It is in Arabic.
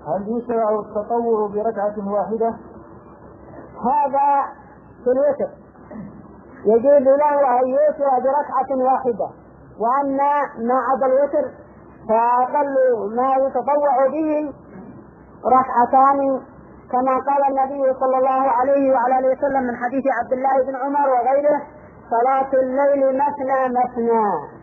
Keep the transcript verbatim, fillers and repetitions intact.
هل يشرع التطوع بركعة واحدة؟ هذا في الوتر يجوز له أن يوتر بركعة واحدة، وأما ما عدا الوتر فأقل ما يتطوع به ركعتان، كما قال النبي صلى الله عليه وعلى آله وسلم من حديث عبد الله بن عمر وغيره: صلاة الليل مثنى مثنى.